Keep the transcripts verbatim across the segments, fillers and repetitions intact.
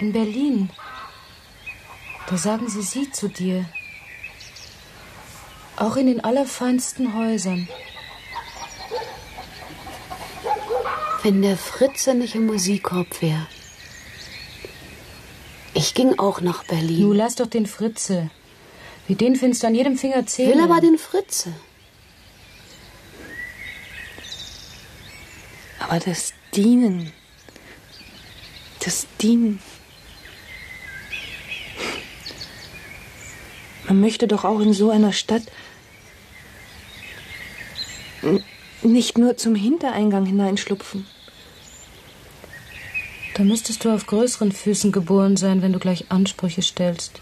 In Berlin. Da sagen sie Sie zu dir. Auch in den allerfeinsten Häusern. Wenn der Fritze nicht im Musikkorb wäre. Ich ging auch nach Berlin. Nu, lass doch den Fritze. Wie den findest du an jedem Finger zählen. Will aber den Fritze. Aber das Dienen, das Dienen. Man möchte doch auch in so einer Stadt nicht nur zum Hintereingang hineinschlupfen. Da müsstest du auf größeren Füßen geboren sein, wenn du gleich Ansprüche stellst.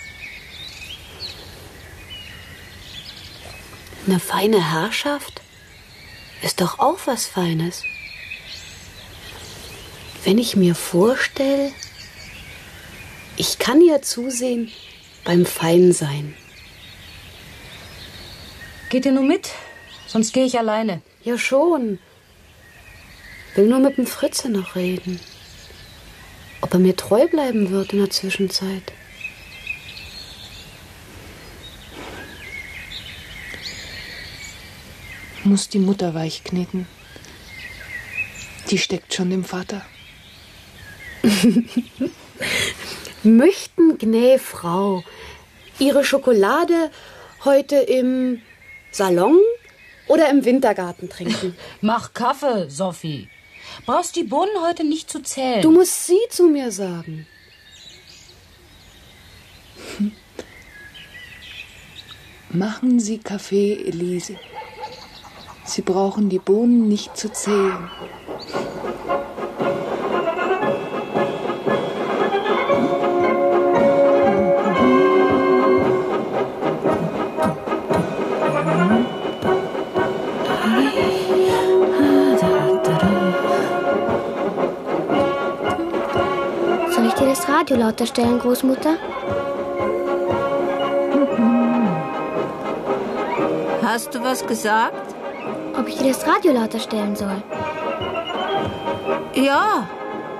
Eine feine Herrschaft ist doch auch was Feines. Wenn ich mir vorstelle, ich kann ja zusehen beim Feinsein. Geht ihr nur mit? Sonst gehe ich alleine. Ja schon. Will nur mit dem Fritze noch reden. Ob er mir treu bleiben wird in der Zwischenzeit. Muss die Mutter weich kneten. Die steckt schon dem Vater. Möchten gnä Frau ihre Schokolade heute im Salon oder im Wintergarten trinken? Mach Kaffee, Sophie. Brauchst die Bohnen heute nicht zu zählen. Du musst sie zu mir sagen. Machen Sie Kaffee, Elise. Sie brauchen die Bohnen nicht zu zählen. Soll ich dir das Radio lauter stellen, Großmutter? Hast du was gesagt? Ob ich dir das Radio lauter stellen soll? Ja.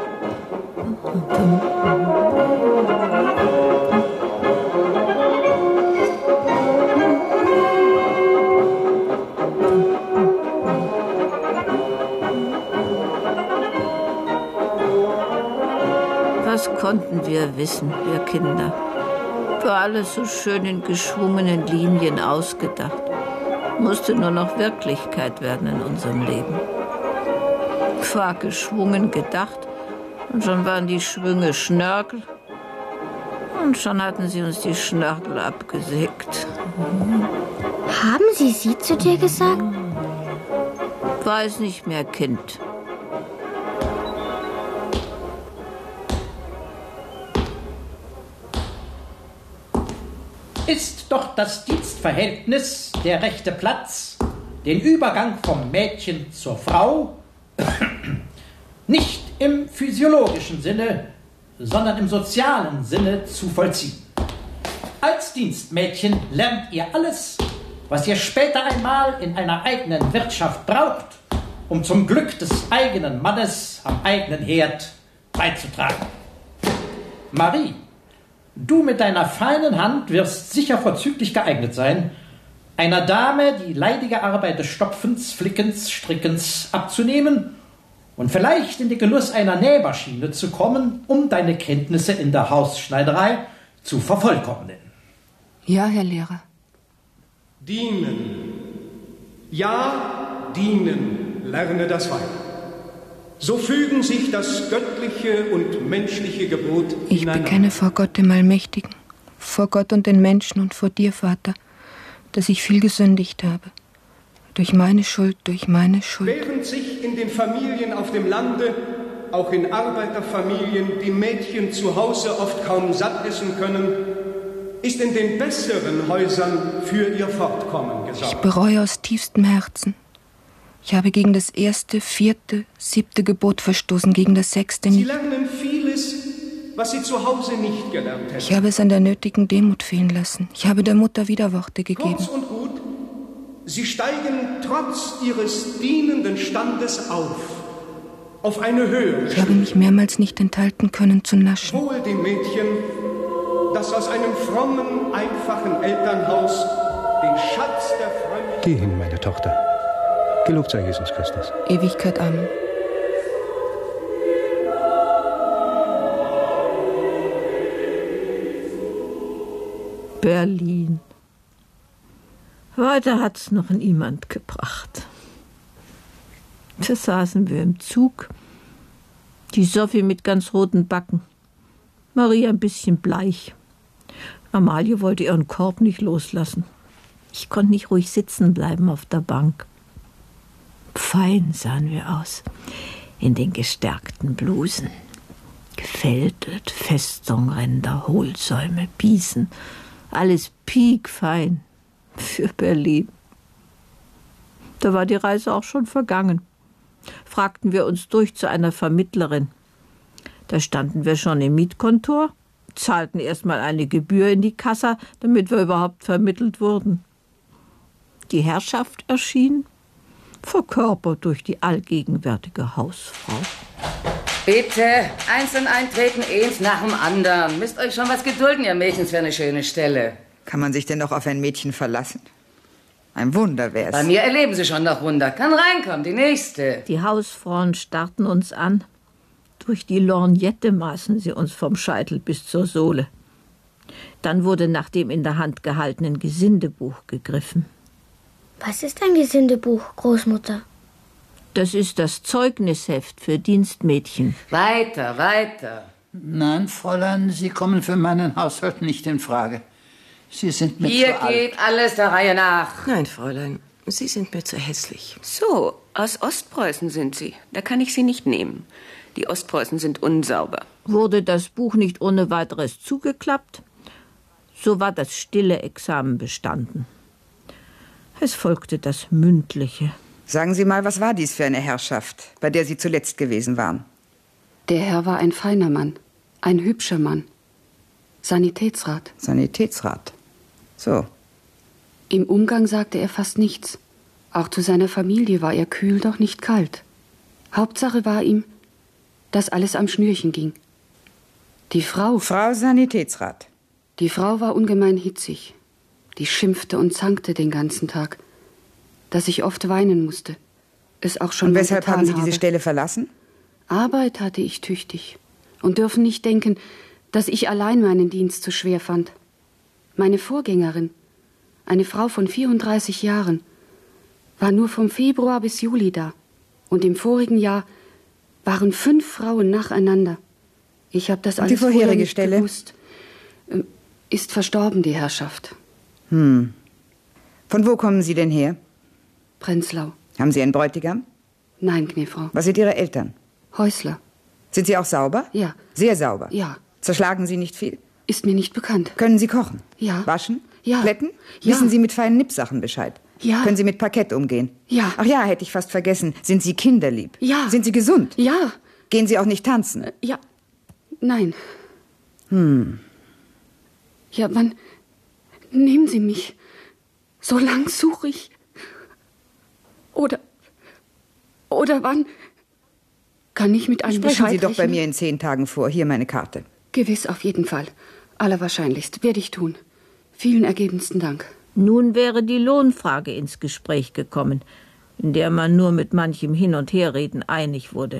Was konnten wir wissen, wir Kinder? War alles so schön in geschwungenen Linien ausgedacht. Musste nur noch Wirklichkeit werden in unserem Leben. War geschwungen gedacht und schon waren die Schwünge Schnörkel und schon hatten sie uns die Schnörkel abgesägt. Haben sie sie zu dir gesagt? Weiß nicht mehr, Kind. Ist doch das Dienstverhältnis der rechte Platz, den Übergang vom Mädchen zur Frau, nicht im physiologischen Sinne, sondern im sozialen Sinne zu vollziehen. Als Dienstmädchen lernt ihr alles, was ihr später einmal in einer eigenen Wirtschaft braucht, um zum Glück des eigenen Mannes am eigenen Herd beizutragen. Marie, du mit deiner feinen Hand wirst sicher vorzüglich geeignet sein, einer Dame die leidige Arbeit des Stopfens, Flickens, Strickens abzunehmen und vielleicht in den Genuss einer Nähmaschine zu kommen, um deine Kenntnisse in der Hausschneiderei zu vervollkommnen. Ja, Herr Lehrer. Dienen. Ja, dienen, lerne das Weib. So fügen sich das göttliche und menschliche Gebot Ich ineinander. bekenne vor Gott dem Allmächtigen, vor Gott und den Menschen und vor dir, Vater, dass ich viel gesündigt habe. Durch meine Schuld, durch meine Schuld. Während sich in den Familien auf dem Lande, auch in Arbeiterfamilien, die Mädchen zu Hause oft kaum satt essen können, ist in den besseren Häusern für ihr Fortkommen Ich gesorgt. bereue aus tiefstem Herzen. Ich habe gegen das erste, vierte, siebte Gebot verstoßen, gegen das sechste Sie nicht. lernen vieles, was sie zu Hause nicht gelernt hätten. Ich habe es an der nötigen Demut fehlen lassen. Ich habe der Mutter Widerworte gegeben. Kurz und gut, sie steigen trotz ihres dienenden Standes auf, auf eine höhere Ich habe mich mehrmals nicht enthalten können zu naschen. Wohl dem Mädchen, das aus einem frommen, einfachen Elternhaus den Schatz der Frömmigkeit... Geh hin, meine Tochter. Gelobt sei Jesus Christus. Ewigkeit, Amen. Berlin. Weiter hat's noch niemand gebracht. Da saßen wir im Zug. Die Sophie mit ganz roten Backen. Maria ein bisschen bleich. Amalie wollte ihren Korb nicht loslassen. Ich konnte nicht ruhig sitzen bleiben auf der Bank. Fein sahen wir aus. In den gestärkten Blusen. Gefältet, Festungränder, Hohlsäume, Biesen. Alles piekfein für Berlin. Da war die Reise auch schon vergangen. Fragten wir uns durch zu einer Vermittlerin. Da standen wir schon im Mietkontor, zahlten erstmal eine Gebühr in die Kassa, damit wir überhaupt vermittelt wurden. Die Herrschaft erschien, verkörpert durch die allgegenwärtige Hausfrau. Bitte, einzeln eintreten, eins nach dem anderen. Müsst euch schon was gedulden, ihr Mädchens, für eine schöne Stelle. Kann man sich denn noch auf ein Mädchen verlassen? Ein Wunder wär's. Bei mir erleben Sie schon noch Wunder. Kann reinkommen, die nächste. Die Hausfrauen starrten uns an. Durch die Lorgnette maßen sie uns vom Scheitel bis zur Sohle. Dann wurde nach dem in der Hand gehaltenen Gesindebuch gegriffen. Was ist ein Gesindebuch, Großmutter? Das ist das Zeugnisheft für Dienstmädchen. Weiter, weiter. Nein, Fräulein, Sie kommen für meinen Haushalt nicht in Frage. Sie sind mir Hier zu alt. geht alles der Reihe nach. Nein, Fräulein, Sie sind mir zu hässlich. So, aus Ostpreußen sind Sie. Da kann ich Sie nicht nehmen. Die Ostpreußen sind unsauber. Wurde das Buch nicht ohne weiteres zugeklappt, so war das stille Examen bestanden. Es folgte das mündliche. Sagen Sie mal, was war dies für eine Herrschaft, bei der Sie zuletzt gewesen waren? Der Herr war ein feiner Mann, ein hübscher Mann. Sanitätsrat. Sanitätsrat. So. Im Umgang sagte er fast nichts. Auch zu seiner Familie war er kühl, doch nicht kalt. Hauptsache war ihm, dass alles am Schnürchen ging. Die Frau... Frau Sanitätsrat. Die Frau war ungemein hitzig. Die schimpfte und zankte den ganzen Tag, dass ich oft weinen musste. Es auch schon Und weshalb getan haben Sie habe. diese Stelle verlassen? Arbeit hatte ich tüchtig. Und dürfen nicht denken, dass ich allein meinen Dienst zu schwer fand. Meine Vorgängerin, eine Frau von vierunddreißig Jahren, war nur vom Februar bis Juli da. Und im vorigen Jahr waren fünf Frauen nacheinander. Ich habe das Und alles die vorherige vorher nicht Stelle? gewusst. Ähm, Ist verstorben, die Herrschaft. Hm. Von wo kommen Sie denn her? Prenzlau. Haben Sie einen Bräutigam? Nein, Gnäfrau. Was sind Ihre Eltern? Häusler. Sind Sie auch sauber? Ja. Sehr sauber? Ja. Zerschlagen Sie nicht viel? Ist mir nicht bekannt. Können Sie kochen? Ja. Waschen? Ja. Plätten? Ja. Wissen Sie mit feinen Nippsachen Bescheid? Ja. Können Sie mit Parkett umgehen? Ja. Ach ja, hätte ich fast vergessen. Sind Sie kinderlieb? Ja. Sind Sie gesund? Ja. Gehen Sie auch nicht tanzen? Ja. Nein. Hm. Ja, wann nehmen Sie mich? So lang suche ich. Oder, oder wann kann ich mit einem Sprechen Bescheid Sie doch bei rechnen? mir in zehn Tagen vor. Hier meine Karte. Gewiss, auf jeden Fall. Allerwahrscheinlichst. Werde ich tun. Vielen ergebensten Dank. Nun wäre die Lohnfrage ins Gespräch gekommen, in der man nur mit manchem Hin- und Herreden einig wurde.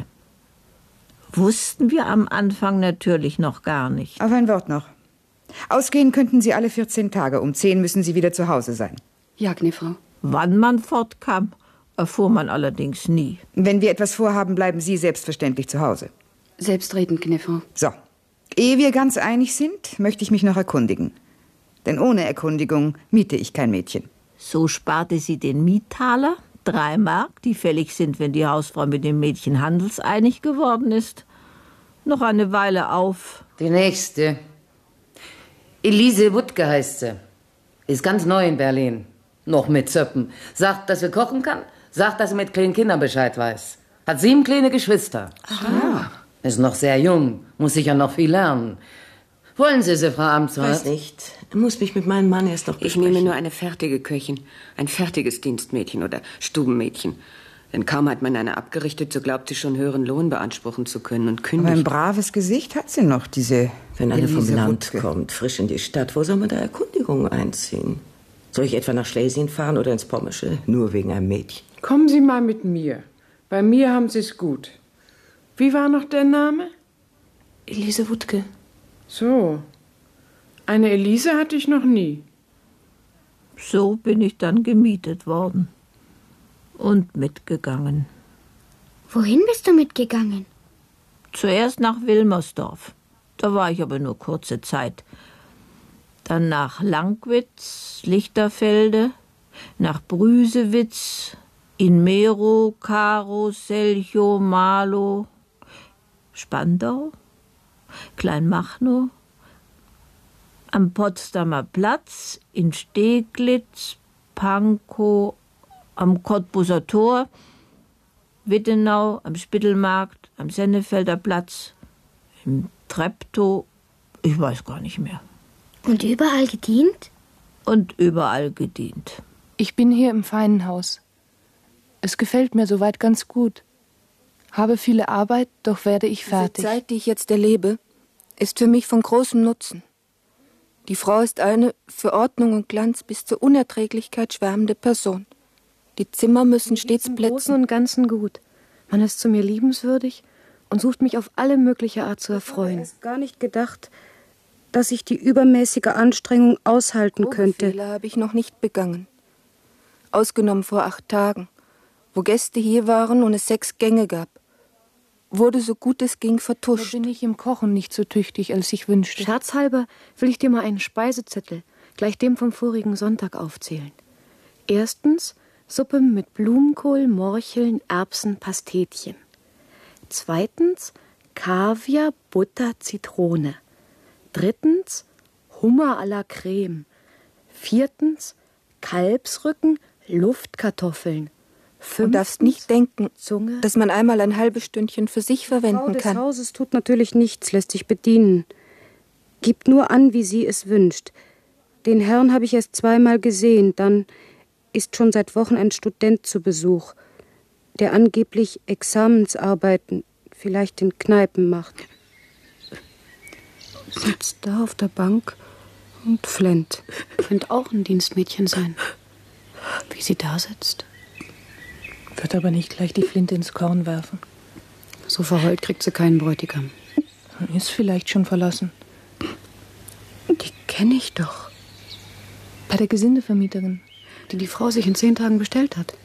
Wussten wir am Anfang natürlich noch gar nicht. Auf ein Wort noch. Ausgehen könnten Sie alle vierzehn Tage. Um zehn müssen Sie wieder zu Hause sein. Ja, Gnäfrau. Wann man fortkam, erfuhr man allerdings nie. Wenn wir etwas vorhaben, bleiben Sie selbstverständlich zu Hause. Selbstredend, Gnäfrau. So. Ehe wir ganz einig sind, möchte ich mich noch erkundigen. Denn ohne Erkundigung miete ich kein Mädchen. So sparte sie den Miettaler, drei Mark, die fällig sind, wenn die Hausfrau mit dem Mädchen handelseinig geworden ist, noch eine Weile auf. Die nächste. Elise Wuttke heißt sie. Ist ganz neu in Berlin. Noch mit Zöppen. Sagt, dass sie kochen kann. Sagt, dass sie mit kleinen Kindern Bescheid weiß. Hat sieben kleine Geschwister. Aha. Ist noch sehr jung. Muss sicher noch viel lernen. Wollen Sie sie, Frau Amtsrat? Weiß nicht. Muss mich mit meinem Mann erst noch besprechen. Ich nehme nur eine fertige Köchin. Ein fertiges Dienstmädchen oder Stubenmädchen. Denn kaum hat man eine abgerichtet, so glaubt sie schon höheren Lohn beanspruchen zu können und kündigt. Aber ein braves Gesicht hat sie noch, diese Wenn eine vom Elise Land Wuttke. kommt, frisch in die Stadt, wo soll man da Erkundigungen einziehen? Soll ich etwa nach Schlesien fahren oder ins Pommersche? Nur wegen einem Mädchen. Kommen Sie mal mit mir. Bei mir haben Sie es gut. Wie war noch der Name? Elise Wuttke. So. Eine Elise hatte ich noch nie. So bin ich dann gemietet worden und mitgegangen. Wohin bist du mitgegangen? Zuerst nach Wilmersdorf. Da war ich aber nur kurze Zeit. Dann nach Langwitz, Lichterfelde, nach Brüsewitz, Inmero, Karo, Selchow, Marlow, Spandau, Kleinmachnow, am Potsdamer Platz, in Steglitz, Pankow, am Cottbuser Tor, Wittenau, am Spittelmarkt, am Sennefelder Platz, im Treptow, ich weiß gar nicht mehr. Und überall gedient? Und überall gedient. Ich bin hier im feinen Haus. Es gefällt mir soweit ganz gut. Habe viele Arbeit, doch werde ich fertig. Die Zeit, die ich jetzt erlebe, ist für mich von großem Nutzen. Die Frau ist eine für Ordnung und Glanz bis zur Unerträglichkeit schwärmende Person. Die Zimmer müssen stets Im blitzen. Großen und Ganzen gut. Man ist zu mir liebenswürdig und sucht mich auf alle mögliche Art zu erfreuen. Ich habe erst gar nicht gedacht, dass ich die übermäßige Anstrengung aushalten könnte. Fehler habe ich noch nicht begangen. Ausgenommen vor acht Tagen, wo Gäste hier waren und es sechs Gänge gab. Wurde so gut es ging vertuscht. Da bin ich im Kochen nicht so tüchtig, als ich wünschte. Scherzhalber will ich dir mal einen Speisezettel, gleich dem vom vorigen Sonntag, aufzählen. Erstens Suppe mit Blumenkohl, Morcheln, Erbsen, Pastetchen. Zweitens Kaviar, Butter, Zitrone. Drittens Hummer à la Creme. Viertens Kalbsrücken, Luftkartoffeln. Du darfst nicht denken, Zunge, dass man einmal ein halbes Stündchen für sich verwenden Frau des kann. Hauses tut natürlich nichts, lässt sich bedienen. Gibt nur an, wie sie es wünscht. Den Herrn habe ich erst zweimal gesehen, dann ist schon seit Wochen ein Student zu Besuch, der angeblich Examensarbeiten vielleicht in Kneipen macht. Sitzt da auf der Bank und flennt. könnte auch ein Dienstmädchen sein. Wie sie da sitzt. Wird aber nicht gleich die Flinte ins Korn werfen. So verheult kriegt sie keinen Bräutigam. Ist vielleicht schon verlassen. Die kenne ich doch. Bei der Gesindevermieterin. Die die Frau sich in zehn Tagen bestellt hat.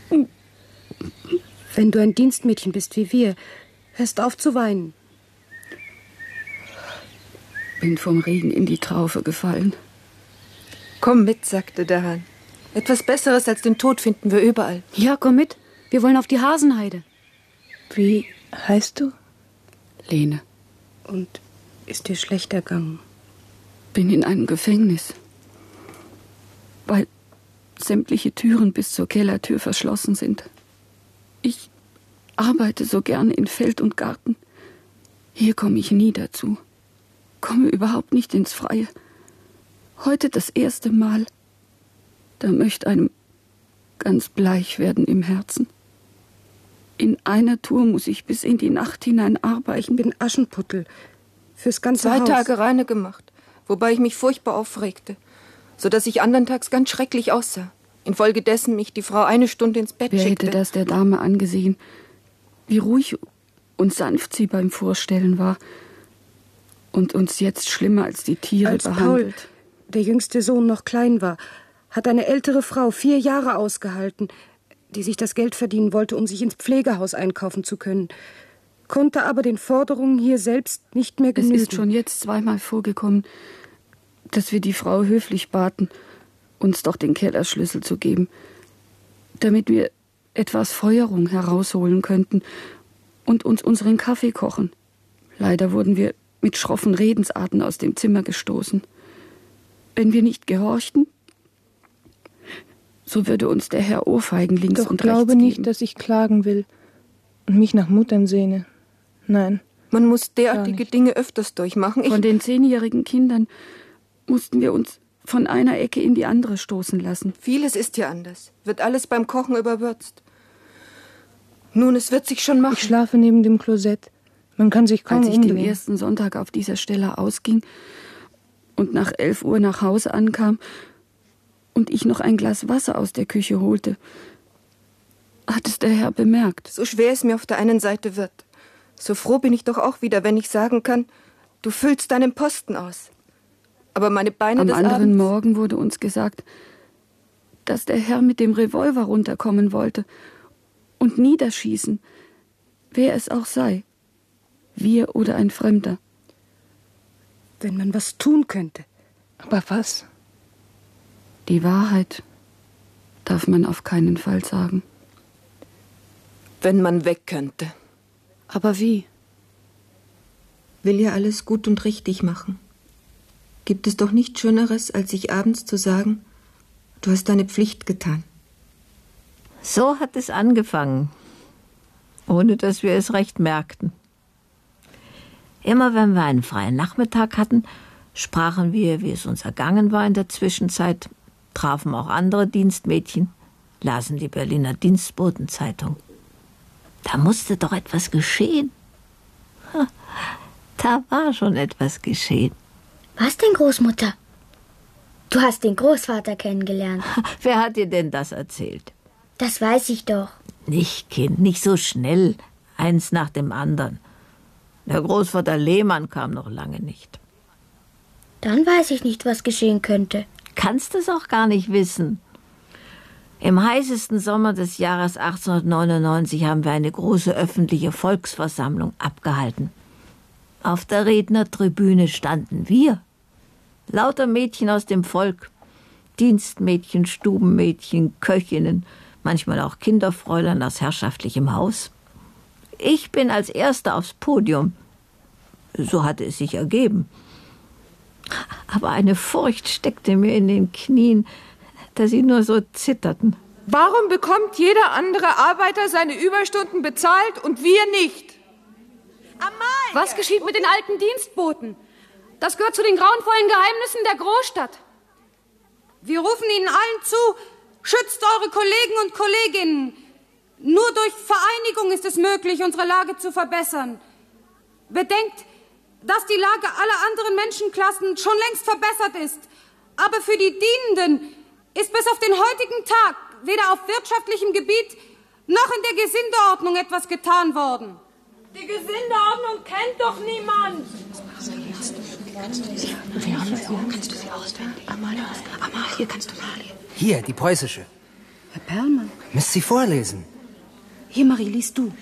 Wenn du ein Dienstmädchen bist wie wir, hörst auf zu weinen. Bin vom Regen in die Traufe gefallen. Komm mit, sagte der Hahn. Etwas Besseres als den Tod finden wir überall. Ja, komm mit. Wir wollen auf die Hasenheide. Wie heißt du? Lene. Und ist dir schlecht ergangen? Bin in einem Gefängnis. Weil sämtliche Türen bis zur Kellertür verschlossen sind. Ich arbeite so gerne in Feld und Garten. Hier komme ich nie dazu. Komme überhaupt nicht ins Freie. Heute das erste Mal. Da möchte einem ganz bleich werden im Herzen. In einer Tour muss ich bis in die Nacht hinein arbeiten. Bin Aschenputtel. Fürs ganze Zwei Haus. Tage reine gemacht, wobei ich mich furchtbar aufregte, so dass ich andern Tags ganz schrecklich aussah. Infolgedessen mich die Frau eine Stunde ins Bett Wer schickte. hätte das der Dame angesehen, wie ruhig und sanft sie beim Vorstellen war und uns jetzt schlimmer als die Tiere Als behandelt. Paul, der jüngste Sohn, noch klein war, hat eine ältere Frau vier Jahre ausgehalten, die sich das Geld verdienen wollte, um sich ins Pflegehaus einkaufen zu können, konnte aber den Forderungen hier selbst nicht mehr genügen. Es ist schon jetzt zweimal vorgekommen, dass wir die Frau höflich baten, uns doch den Kellerschlüssel zu geben, damit wir etwas Feuerung herausholen könnten und uns unseren Kaffee kochen. Leider wurden wir mit schroffen Redensarten aus dem Zimmer gestoßen. Wenn wir nicht gehorchten, so würde uns der Herr Ohrfeigen links Doch und glaube rechts nicht, geben. dass ich klagen will und mich nach Muttern sehne. Nein. Man muss derartige Dinge öfters durchmachen. Ich Von den zehnjährigen Kindern mussten wir uns von einer Ecke in die andere stoßen lassen. Vieles ist hier anders. Wird alles beim Kochen überwürzt. Nun, es wird sich schon machen. Ich schlafe neben dem Klosett. Man kann sich kaum Als ich umdrehen. den ersten Sonntag auf dieser Stelle ausging und nach elf Uhr nach Hause ankam und ich noch ein Glas Wasser aus der Küche holte, hat es der Herr bemerkt. So schwer es mir auf der einen Seite wird, so froh bin ich doch auch wieder, wenn ich sagen kann, du füllst deinen Posten aus. Aber meine Beine Am des anderen Abends... Morgen wurde uns gesagt, dass der Herr mit dem Revolver runterkommen wollte und niederschießen, wer es auch sei. Wir oder ein Fremder. Wenn man was tun könnte. Aber was? Die Wahrheit darf man auf keinen Fall sagen. Wenn man weg könnte. Aber wie? Will ja alles gut und richtig machen. Gibt es doch nichts Schöneres, als sich abends zu sagen, du hast deine Pflicht getan. So hat es angefangen, ohne dass wir es recht merkten. Immer wenn wir einen freien Nachmittag hatten, sprachen wir, wie es uns ergangen war in der Zwischenzeit, trafen auch andere Dienstmädchen, lasen die Berliner Dienstbotenzeitung. Da musste doch etwas geschehen. Da war schon etwas geschehen. Was denn, Großmutter? Du hast den Großvater kennengelernt. Wer hat dir denn das erzählt? Das weiß ich doch. Nicht, Kind, nicht so schnell. Eins nach dem anderen. Der Großvater Lehmann kam noch lange nicht. Dann weiß ich nicht, was geschehen könnte. Kannst es auch gar nicht wissen. Im heißesten Sommer des Jahres achtzehnhundertneunundneunzig haben wir eine große öffentliche Volksversammlung abgehalten. Auf der Rednertribüne standen wir. Lauter Mädchen aus dem Volk. Dienstmädchen, Stubenmädchen, Köchinnen, manchmal auch Kinderfräulein aus herrschaftlichem Haus. Ich bin als Erste aufs Podium. So hatte es sich ergeben. Aber eine Furcht steckte mir in den Knien, dass sie nur so zitterten. Warum bekommt jeder andere Arbeiter seine Überstunden bezahlt und wir nicht? Was geschieht mit den alten Dienstboten? Das gehört zu den grauenvollen Geheimnissen der Großstadt. Wir rufen Ihnen allen zu, schützt eure Kollegen und Kolleginnen. Nur durch Vereinigung ist es möglich, unsere Lage zu verbessern. Bedenkt, dass die Lage aller anderen Menschenklassen schon längst verbessert ist. Aber für die Dienenden ist bis auf den heutigen Tag weder auf wirtschaftlichem Gebiet noch in der Gesindeordnung etwas getan worden. Die Gesindeordnung kennt doch niemand. Kannst du sie auswendig? Amalie, Amalie, kannst du mal. Hier, die preußische. Herr Perlmann. Müsst sie vorlesen. Hier, Marie, liest du.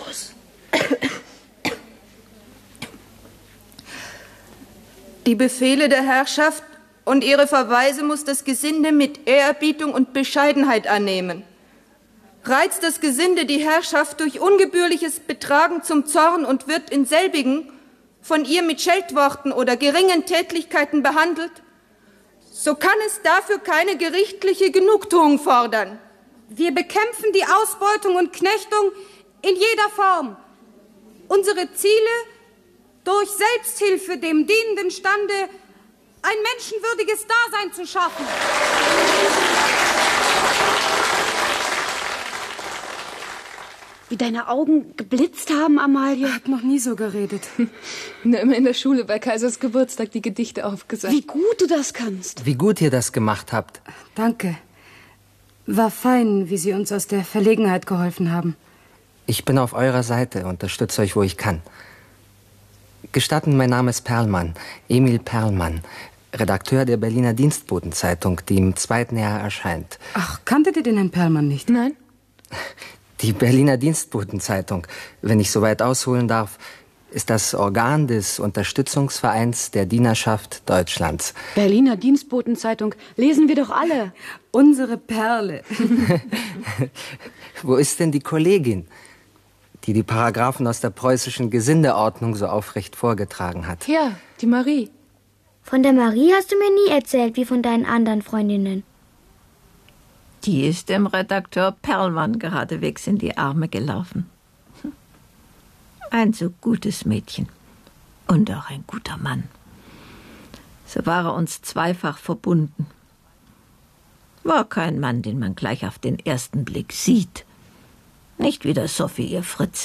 Die Befehle der Herrschaft und ihre Verweise muss das Gesinde mit Ehrerbietung und Bescheidenheit annehmen. Reizt das Gesinde die Herrschaft durch ungebührliches Betragen zum Zorn und wird in selbigen von ihr mit Scheltworten oder geringen Tätlichkeiten behandelt, so kann es dafür keine gerichtliche Genugtuung fordern. Wir bekämpfen die Ausbeutung und Knechtung in jeder Form. Unsere Ziele, durch Selbsthilfe dem dienenden Stande ein menschenwürdiges Dasein zu schaffen. Wie deine Augen geblitzt haben, Amalie. Ich hab noch nie so geredet. Na, immer in der Schule bei Kaisers Geburtstag die Gedichte aufgesagt. Wie gut du das kannst. Wie gut ihr das gemacht habt. Danke. War fein, wie Sie uns aus der Verlegenheit geholfen haben. Ich bin auf eurer Seite, unterstütze euch, wo ich kann. Gestatten, mein Name ist Perlmann, Emil Perlmann, Redakteur der Berliner Dienstbotenzeitung, die im zweiten Jahr erscheint. Ach, kanntet ihr den Herrn Perlmann nicht? Nein. Die Berliner Dienstbotenzeitung, wenn ich so weit ausholen darf, ist das Organ des Unterstützungsvereins der Dienerschaft Deutschlands. Berliner Dienstbotenzeitung, lesen wir doch alle. Unsere Perle. Wo ist denn die Kollegin, die die Paragraphen aus der preußischen Gesindeordnung so aufrecht vorgetragen hat? Ja, die Marie. Von der Marie hast du mir nie erzählt, wie von deinen anderen Freundinnen. Die ist dem Redakteur Perlmann geradewegs in die Arme gelaufen. Ein so gutes Mädchen und auch ein guter Mann. So war er uns zweifach verbunden. War kein Mann, den man gleich auf den ersten Blick sieht. Nicht wieder Sophie, ihr Fritze.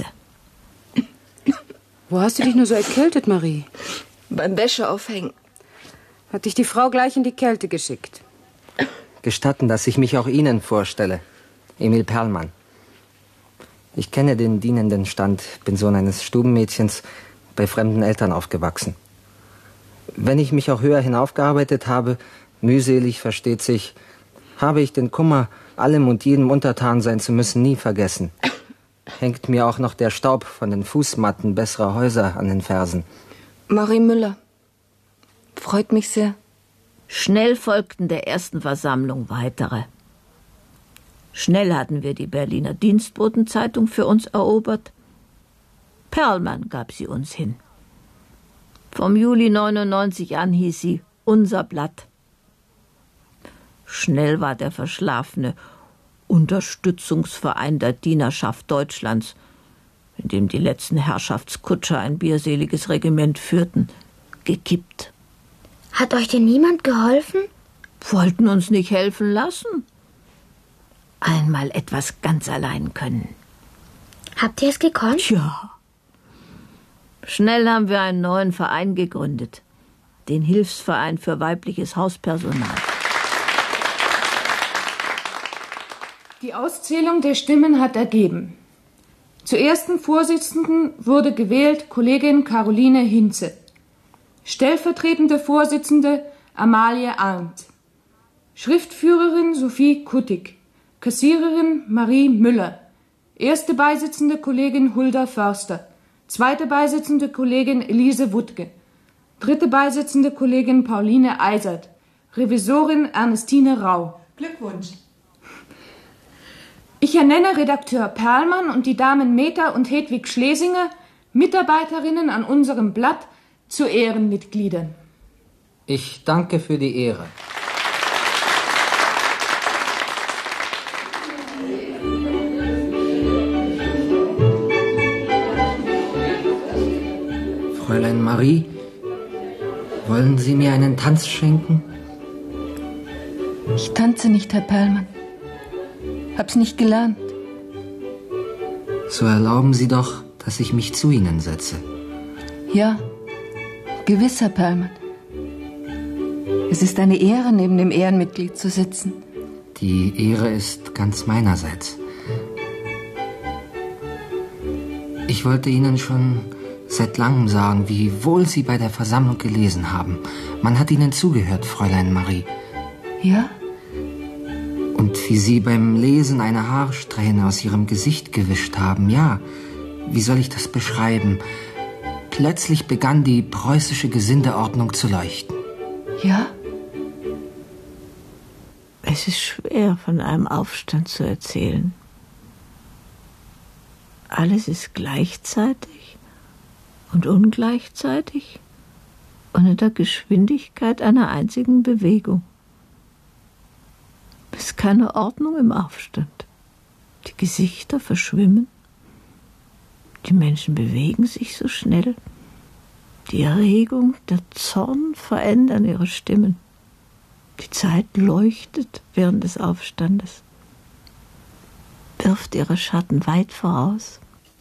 Wo hast du dich nur so erkältet, Marie? Beim Wäsche aufhängen. Hat dich die Frau gleich in die Kälte geschickt? Gestatten, dass ich mich auch Ihnen vorstelle. Emil Perlmann. Ich kenne den dienenden Stand, bin Sohn eines Stubenmädchens, bei fremden Eltern aufgewachsen. Wenn ich mich auch höher hinaufgearbeitet habe, mühselig, versteht sich, habe ich den Kummer, allem und jedem untertan sein zu müssen, nie vergessen. Hängt mir auch noch der Staub von den Fußmatten besserer Häuser an den Fersen. Marie Müller. Freut mich sehr. Schnell folgten der ersten Versammlung weitere. Schnell hatten wir die Berliner Dienstbotenzeitung für uns erobert. Perlmann gab sie uns hin. Vom Juli neunundneunzig an hieß sie Unser Blatt. Schnell war der verschlafene Unterstützungsverein der Dienerschaft Deutschlands, in dem die letzten Herrschaftskutscher ein bierseliges Regiment führten, gekippt. Hat euch denn niemand geholfen? Wollten uns nicht helfen lassen. Einmal etwas ganz allein können. Habt ihr es gekonnt? Ja. Schnell haben wir einen neuen Verein gegründet. Den Hilfsverein für weibliches Hauspersonal. Die Auszählung der Stimmen hat ergeben. Zur ersten Vorsitzenden wurde gewählt Kollegin Caroline Hinze. Stellvertretende Vorsitzende Amalie Arndt. Schriftführerin Sophie Kuttig. Kassiererin Marie Müller. Erste Beisitzende Kollegin Hulda Förster. Zweite Beisitzende Kollegin Elise Wuttke. Dritte Beisitzende Kollegin Pauline Eisert. Revisorin Ernestine Rau. Glückwunsch. Ich ernenne Redakteur Perlmann und die Damen Meta und Hedwig Schlesinger, Mitarbeiterinnen an unserem Blatt, zu Ehrenmitgliedern. Ich danke für die Ehre. Fräulein Marie, wollen Sie mir einen Tanz schenken? Ich tanze nicht, Herr Perlmann. Hab's nicht gelernt. So erlauben Sie doch, dass ich mich zu Ihnen setze. Ja, gewiss, Herr Perlmann. Es ist eine Ehre, neben dem Ehrenmitglied zu sitzen. Die Ehre ist ganz meinerseits. Ich wollte Ihnen schon seit langem sagen, wie wohl Sie bei der Versammlung gelesen haben. Man hat Ihnen zugehört, Fräulein Marie. Ja? Und wie Sie beim Lesen eine Haarsträhne aus Ihrem Gesicht gewischt haben. Ja, wie soll ich das beschreiben? Plötzlich begann die preußische Gesindeordnung zu leuchten. Ja? Es ist schwer, von einem Aufstand zu erzählen. Alles ist gleichzeitig und ungleichzeitig und in der Geschwindigkeit einer einzigen Bewegung. Es ist keine Ordnung im Aufstand. Die Gesichter verschwimmen. Die Menschen bewegen sich so schnell. Die Erregung, der Zorn verändern ihre Stimmen. Die Zeit leuchtet während des Aufstandes, wirft ihre Schatten weit voraus.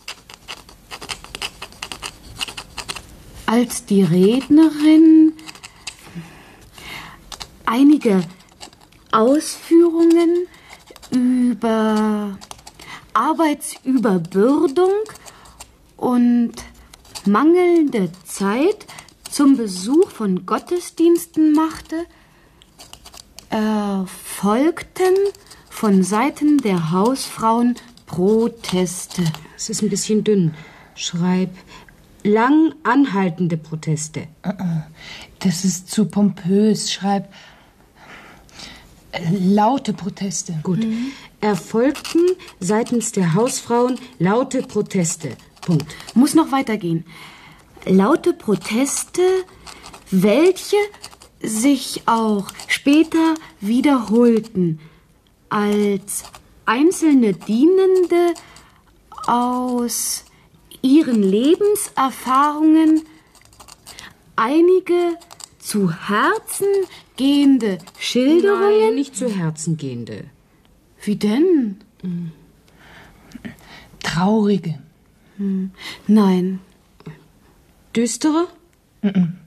Als die Rednerin einige Ausführungen über Arbeitsüberbürdung und mangelnde Zeit zum Besuch von Gottesdiensten machte, erfolgten von Seiten der Hausfrauen Proteste. Es ist ein bisschen dünn. Schreib lang anhaltende Proteste. Das ist zu pompös. Schreib laute Proteste. Gut. Mhm. Erfolgten seitens der Hausfrauen laute Proteste. Punkt. Muss noch weitergehen. Laute Proteste, welche sich auch später wiederholten, als einzelne Dienende aus ihren Lebenserfahrungen einige zu Herzen gehende Schilderungen... Nein, nicht zu Herzen gehende. Wie denn? traurige. Hm. Nein. Düstere? Mm-mm.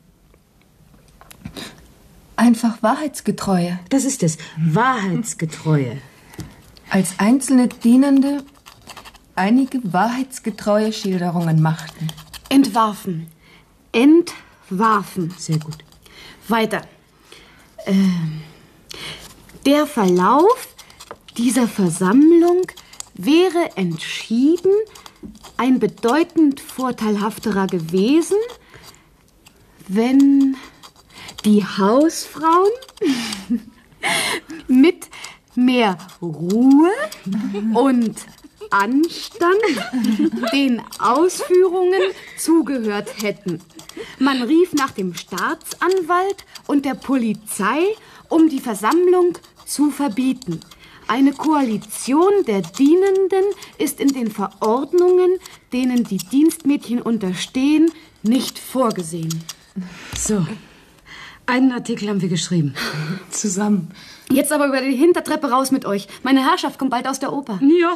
Einfach wahrheitsgetreue. Das ist es. Wahrheitsgetreue. Als einzelne Dienende einige wahrheitsgetreue Schilderungen machten. Entwarfen. Entwarfen. Sehr gut. Weiter. Ähm, der Verlauf dieser Versammlung wäre entschieden ein bedeutend vorteilhafterer gewesen, wenn die Hausfrauen mit mehr Ruhe und Anstand den Ausführungen zugehört hätten. Man rief nach dem Staatsanwalt und der Polizei, um die Versammlung zu verbieten. Eine Koalition der Dienenden ist in den Verordnungen, denen die Dienstmädchen unterstehen, nicht vorgesehen. So, einen Artikel haben wir geschrieben. Zusammen. Jetzt aber über die Hintertreppe raus mit euch. Meine Herrschaft kommt bald aus der Oper. Ja.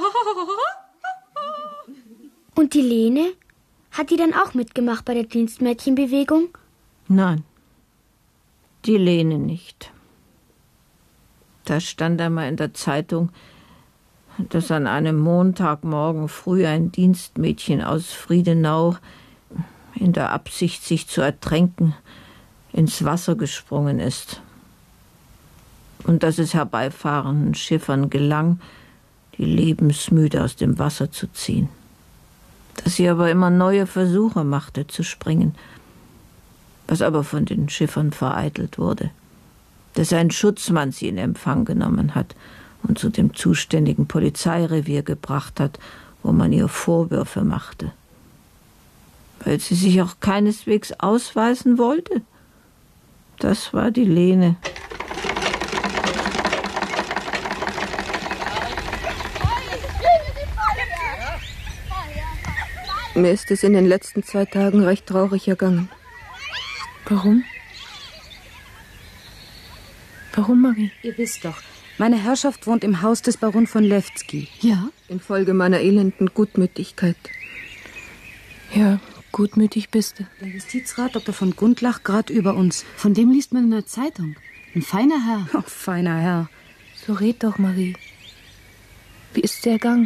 Und die Lene? Hat die dann auch mitgemacht bei der Dienstmädchenbewegung? Nein, die Lene nicht. Da stand einmal in der Zeitung, dass an einem Montagmorgen früh ein Dienstmädchen aus Friedenau in der Absicht, sich zu ertränken, ins Wasser gesprungen ist. Und dass es herbeifahrenden Schiffern gelang, die lebensmüde aus dem Wasser zu ziehen. Dass sie aber immer neue Versuche machte zu springen, was aber von den Schiffern vereitelt wurde. Dass ein Schutzmann sie in Empfang genommen hat und zu dem zuständigen Polizeirevier gebracht hat, wo man ihr Vorwürfe machte. Weil sie sich auch keineswegs ausweisen wollte. Das war die Lene. Mir ist es in den letzten zwei Tagen recht traurig ergangen. Warum? Warum, Marie? Ihr wisst doch, meine Herrschaft wohnt im Haus des Baron von Lewski. Ja? Infolge meiner elenden Gutmütigkeit. Ja, gutmütig bist du. Der Justizrat Doktor von Gundlach gerade über uns. Von dem liest man in der Zeitung. Ein feiner Herr. Oh, feiner Herr. So red doch, Marie. Wie ist der Gang?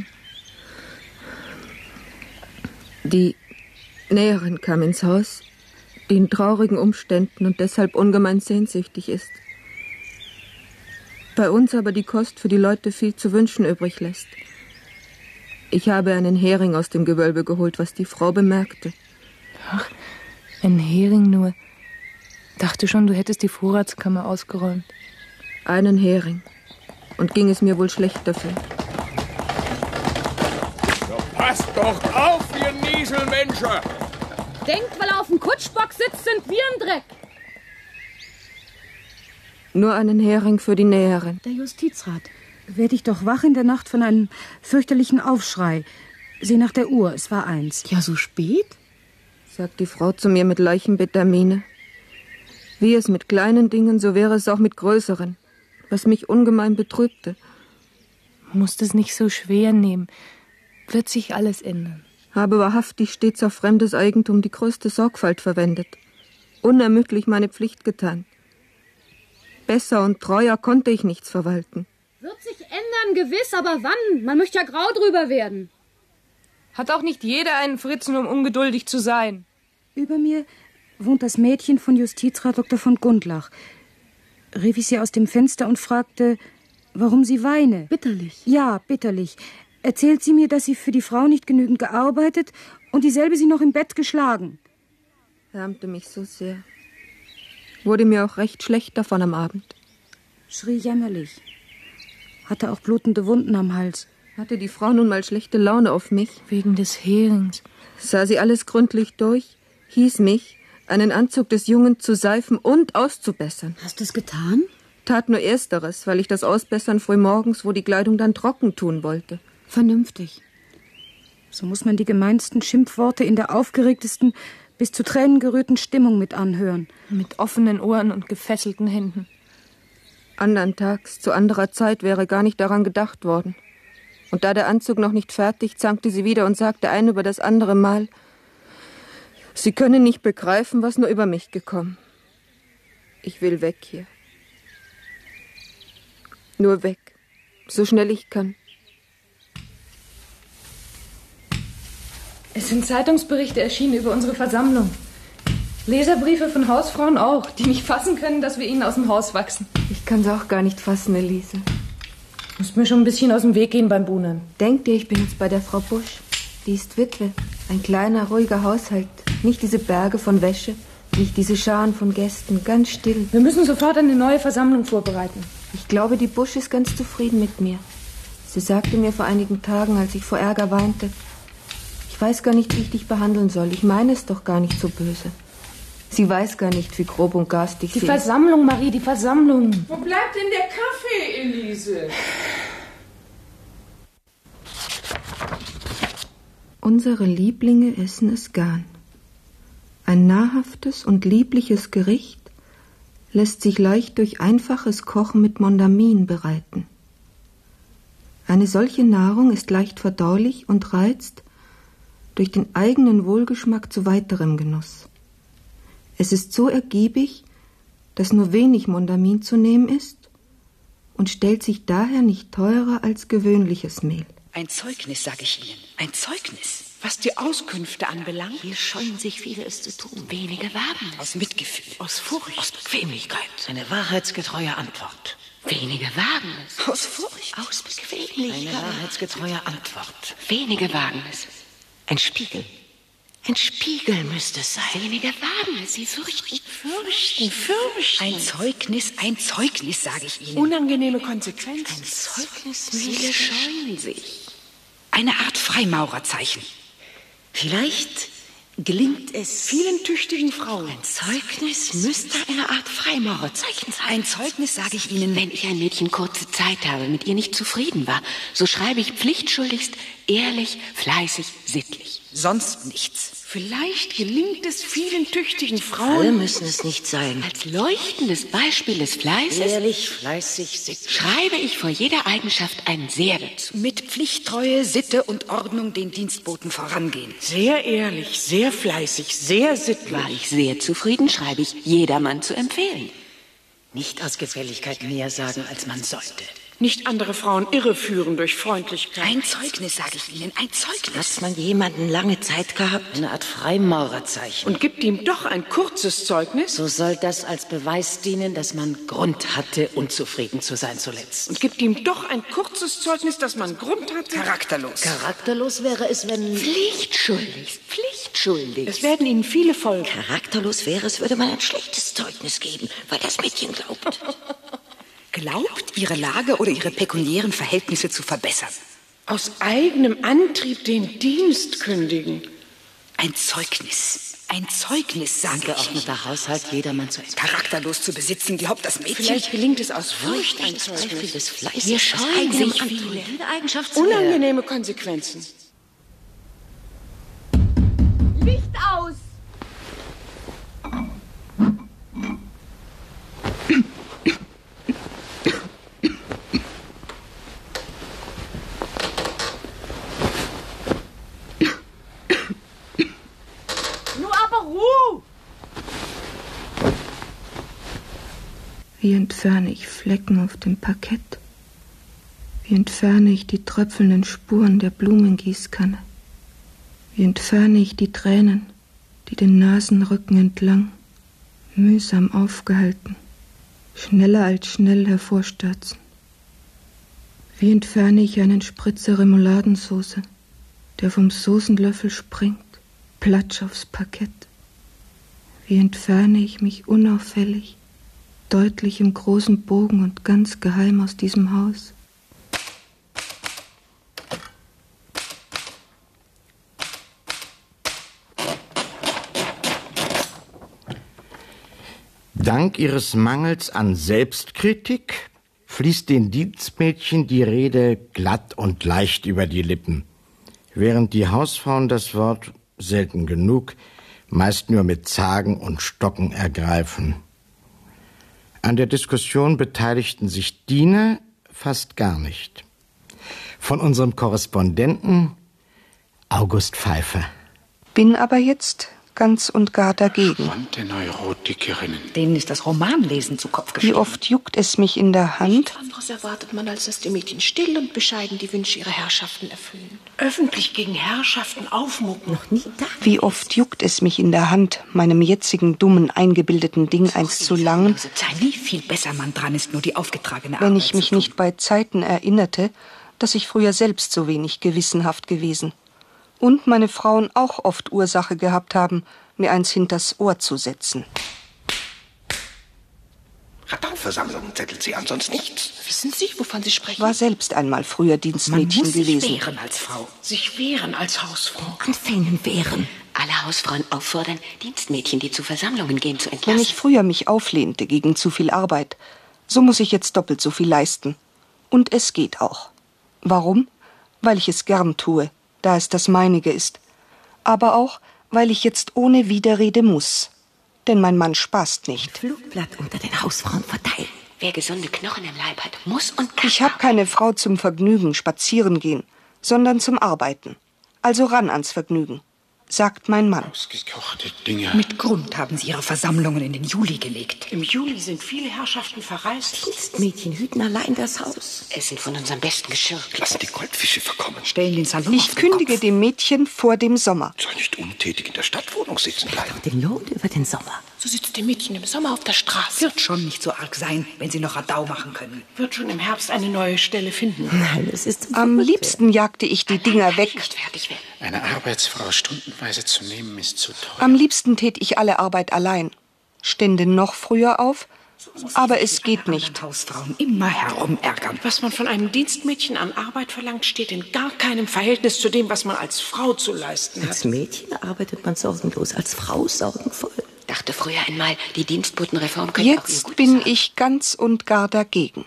Die Näherin kam ins Haus, die in traurigen Umständen und deshalb ungemein sehnsüchtig ist. Bei uns aber die Kost für die Leute viel zu wünschen übrig lässt. Ich habe einen Hering aus dem Gewölbe geholt, was die Frau bemerkte. Ach, ein Hering nur. Dachte schon, du hättest die Vorratskammer ausgeräumt. Einen Hering. Und ging es mir wohl schlecht dafür. So, passt doch auf, ihr Nieselmenschen! Denkt, weil er auf dem Kutschbock sitzt, sind wir im Dreck. Nur einen Hering für die Näherin. Der Justizrat. Werd ich doch wach in der Nacht von einem fürchterlichen Aufschrei. Sieh nach der Uhr, es war eins. Ja, so spät? Sagt die Frau zu mir mit leichenbitter Miene. Wie es mit kleinen Dingen, so wäre es auch mit größeren, was mich ungemein betrübte. Musst es nicht so schwer nehmen. Wird sich alles ändern. Habe wahrhaftig stets auf fremdes Eigentum die größte Sorgfalt verwendet. Unermüdlich meine Pflicht getan. Besser und treuer konnte ich nichts verwalten. Wird sich ändern, gewiss, aber wann? Man möchte ja grau drüber werden. Hat auch nicht jeder einen Fritzen, um ungeduldig zu sein. Über mir wohnt das Mädchen von Justizrat Doktor von Gundlach. Rief ich sie aus dem Fenster und fragte, warum sie weine. Bitterlich? Ja, bitterlich. Erzählt sie mir, dass sie für die Frau nicht genügend gearbeitet und dieselbe sie noch im Bett geschlagen. Härmte mich so sehr. Wurde mir auch recht schlecht davon am Abend. Schrie jämmerlich. Hatte auch blutende Wunden am Hals. Hatte die Frau nun mal schlechte Laune auf mich? Wegen des Herings. Sah sie alles gründlich durch, hieß mich, einen Anzug des Jungen zu seifen und auszubessern. Hast du es getan? Tat nur Ersteres, weil ich das Ausbessern frühmorgens, wo die Kleidung dann trocken tun wollte. Vernünftig. So muss man die gemeinsten Schimpfworte in der aufgeregtesten, bis zu Tränen gerührten Stimmung mit anhören. Mit offenen Ohren und gefesselten Händen. Andern Tags, zu anderer Zeit, wäre gar nicht daran gedacht worden. Und da der Anzug noch nicht fertig, zankte sie wieder und sagte ein über das andere Mal, Sie können nicht begreifen, was nur über mich gekommen. Ich will weg hier. Nur weg, so schnell ich kann. Es sind Zeitungsberichte erschienen über unsere Versammlung. Leserbriefe von Hausfrauen auch, die nicht fassen können, dass wir ihnen aus dem Haus wachsen. Ich kann's auch gar nicht fassen, Elise. Musst mir schon ein bisschen aus dem Weg gehen beim Buhnern. Denk dir, ich bin jetzt bei der Frau Busch. Die ist Witwe. Ein kleiner, ruhiger Haushalt. Nicht diese Berge von Wäsche, nicht diese Scharen von Gästen. Ganz still. Wir müssen sofort eine neue Versammlung vorbereiten. Ich glaube, die Busch ist ganz zufrieden mit mir. Sie sagte mir vor einigen Tagen, als ich vor Ärger weinte, ich weiß gar nicht, wie ich dich behandeln soll. Ich meine es doch gar nicht so böse. Sie weiß gar nicht, wie grob und garstig sie ist. Die Versammlung, Marie, die Versammlung. Wo bleibt denn der Kaffee, Elise? Unsere Lieblinge essen es gern. Ein nahrhaftes und liebliches Gericht lässt sich leicht durch einfaches Kochen mit Mondamin bereiten. Eine solche Nahrung ist leicht verdaulich und reizt durch den eigenen Wohlgeschmack zu weiterem Genuss. Es ist so ergiebig, dass nur wenig Mondamin zu nehmen ist und stellt sich daher nicht teurer als gewöhnliches Mehl. Ein Zeugnis, sage ich Ihnen, ein Zeugnis. Was die Auskünfte anbelangt. Hier scheuen sich viele, es zu tun. Wenige wagen es. Aus Mitgefühl. Aus Furcht. Aus Bequemlichkeit. Eine wahrheitsgetreue Antwort. Wenige wagen es. Aus Furcht. Aus Bequemlichkeit. Eine wahrheitsgetreue Antwort. Wenige wagen es. Ein Spiegel. Ein Spiegel müsste es sein. Wenige wagen es. Sie fürchten, fürchten, fürchten. Ein Zeugnis, ein Zeugnis, sage ich Ihnen. Unangenehme Konsequenzen. Ein Zeugnis. Viele scheuen sich. Eine Art Freimaurerzeichen. Vielleicht gelingt es vielen tüchtigen Frauen. Ein Zeugnis müsste eine Art Freimaurerzeichen sein. Ein Zeugnis, sage ich Ihnen. Wenn ich ein Mädchen kurze Zeit habe, mit ihr nicht zufrieden war, so schreibe ich pflichtschuldigst, ehrlich, fleißig, sittlich. Sonst nichts. Vielleicht gelingt es vielen tüchtigen Frauen. Alle müssen es nicht sein. Als leuchtendes Beispiel des Fleißes, ehrlich, fleißig, sittlich, schreibe ich vor jeder Eigenschaft ein Sehr dazu. Mit Pflichttreue, Sitte und Ordnung den Dienstboten vorangehen. Sehr ehrlich, sehr fleißig, sehr sittlich. War ich sehr zufrieden, schreibe ich jedermann zu empfehlen. Nicht aus Gefälligkeit mehr sagen, als man sollte. Nicht andere Frauen irreführen durch Freundlichkeit. Ein Zeugnis, sage ich Ihnen, ein Zeugnis. Hat man jemanden lange Zeit gehabt? Eine Art Freimaurerzeichen. Und gibt ihm doch ein kurzes Zeugnis? So soll das als Beweis dienen, dass man Grund hatte, unzufrieden zu sein zuletzt. Und gibt ihm doch ein kurzes Zeugnis, dass man Grund hatte? Charakterlos. Charakterlos wäre es, wenn... Pflichtschuldig, pflichtschuldig. Es werden Ihnen viele folgen. Charakterlos wäre es, würde man ein schlechtes Zeugnis geben, weil das Mädchen glaubt. Glaubt, ihre Lage oder ihre pekuniären Verhältnisse zu verbessern. Aus eigenem Antrieb den Dienst kündigen. Ein Zeugnis. Ein Zeugnis, sage ich. Geordneter Haushalt, jedermann zu charakterlos zu besitzen, glaubt das Mädchen. Vielleicht gelingt es aus Furcht, ein Beispiel des Fleißes. Hier scheuen sich viele. Unangenehme Konsequenzen. Licht aus! Wie entferne ich Flecken auf dem Parkett? Wie entferne ich die tröpfelnden Spuren der Blumengießkanne? Wie entferne ich die Tränen, die den Nasenrücken entlang, mühsam aufgehalten, schneller als schnell hervorstürzen? Wie entferne ich einen Spritzer Remouladensauce, der vom Soßenlöffel springt, platsch aufs Parkett? Wie entferne ich mich unauffällig, deutlich im großen Bogen und ganz geheim aus diesem Haus? Dank ihres Mangels an Selbstkritik fließt den Dienstmädchen die Rede glatt und leicht über die Lippen, während die Hausfrauen das Wort, selten genug, meist nur mit Zagen und Stocken ergreifen. An der Diskussion beteiligten sich Diener fast gar nicht. Von unserem Korrespondenten August Pfeiffer. Bin aber jetzt ganz und gar dagegen. Verwandte Neurotikerinnen. Denen ist das Romanlesen zu Kopf Wie gestiegen. oft juckt es mich in der Hand? Nichts anderes erwartet man, als dass die Mädchen still und bescheiden die Wünsche ihrer Herrschaften erfüllen. Öffentlich gegen Herrschaften aufmucken. Noch nie da. Wie oft juckt es mich in der Hand, meinem jetzigen dummen, eingebildeten Ding eins zu langen, Wie viel besser man dran ist, nur die aufgetragene wenn Arbeit ich mich nicht bei Zeiten erinnerte, dass ich früher selbst so wenig gewissenhaft gewesen und meine Frauen auch oft Ursache gehabt haben, mir eins hinters Ohr zu setzen. Radarversammlungen zettelt sie an, sonst nichts. Wissen Sie, wovon Sie sprechen? War selbst einmal früher Dienstmädchen Man muss sich gewesen. wehren als Frau. Sich wehren als Hausfrau. Anfängen wehren. Alle Hausfrauen auffordern, Dienstmädchen, die zu Versammlungen gehen, zu entlassen. Wenn ich früher mich auflehnte gegen zu viel Arbeit, so muss ich jetzt doppelt so viel leisten. Und es geht auch. Warum? Weil ich es gern tue, da es das meinige ist. Aber auch, weil ich jetzt ohne Widerrede muss. Denn mein Mann spaßt nicht. Flugblatt unter den Hausfrauen verteilen. Wer gesunde Knochen im Leib hat, muss und kann. Ich habe keine Frau zum Vergnügen spazieren gehen, sondern zum Arbeiten. Also ran ans Vergnügen, sagt mein Mann. Ausgekochte Dinge. Mit Grund haben Sie Ihre Versammlungen in den Juli gelegt. Im Juli sind viele Herrschaften verreist. Dienstmädchen hüten allein das Haus. Es sind von unserem besten Geschirr. Lassen die Goldfische verkommen. Stellen den Salon Ich kündige dem Mädchen vor dem Sommer. Soll nicht untätig in der Stadtwohnung sitzen bleiben. Den Lohn über den Sommer. So sitzt dem Mädchen im Sommer auf der Straße. Wird schon nicht so arg sein, wenn Sie noch Radau machen können. Wird schon im Herbst eine neue Stelle finden. Nein, es ist am liebsten jagte ich die Dinger weg. Eine Arbeitsfrau stundenweise zu nehmen, ist zu teuer. Am liebsten tät ich alle Arbeit allein. Stände noch früher auf, aber es geht nicht. Hausfrauen immer herumärgern. Was man von einem Dienstmädchen an Arbeit verlangt, steht in gar keinem Verhältnis zu dem, was man als Frau zu leisten hat. Als Mädchen arbeitet man sorgenlos, als Frau sorgenvoll. Dachte früher einmal, die Dienstbotenreform könnte auch Jetzt bin ich ganz und gar dagegen.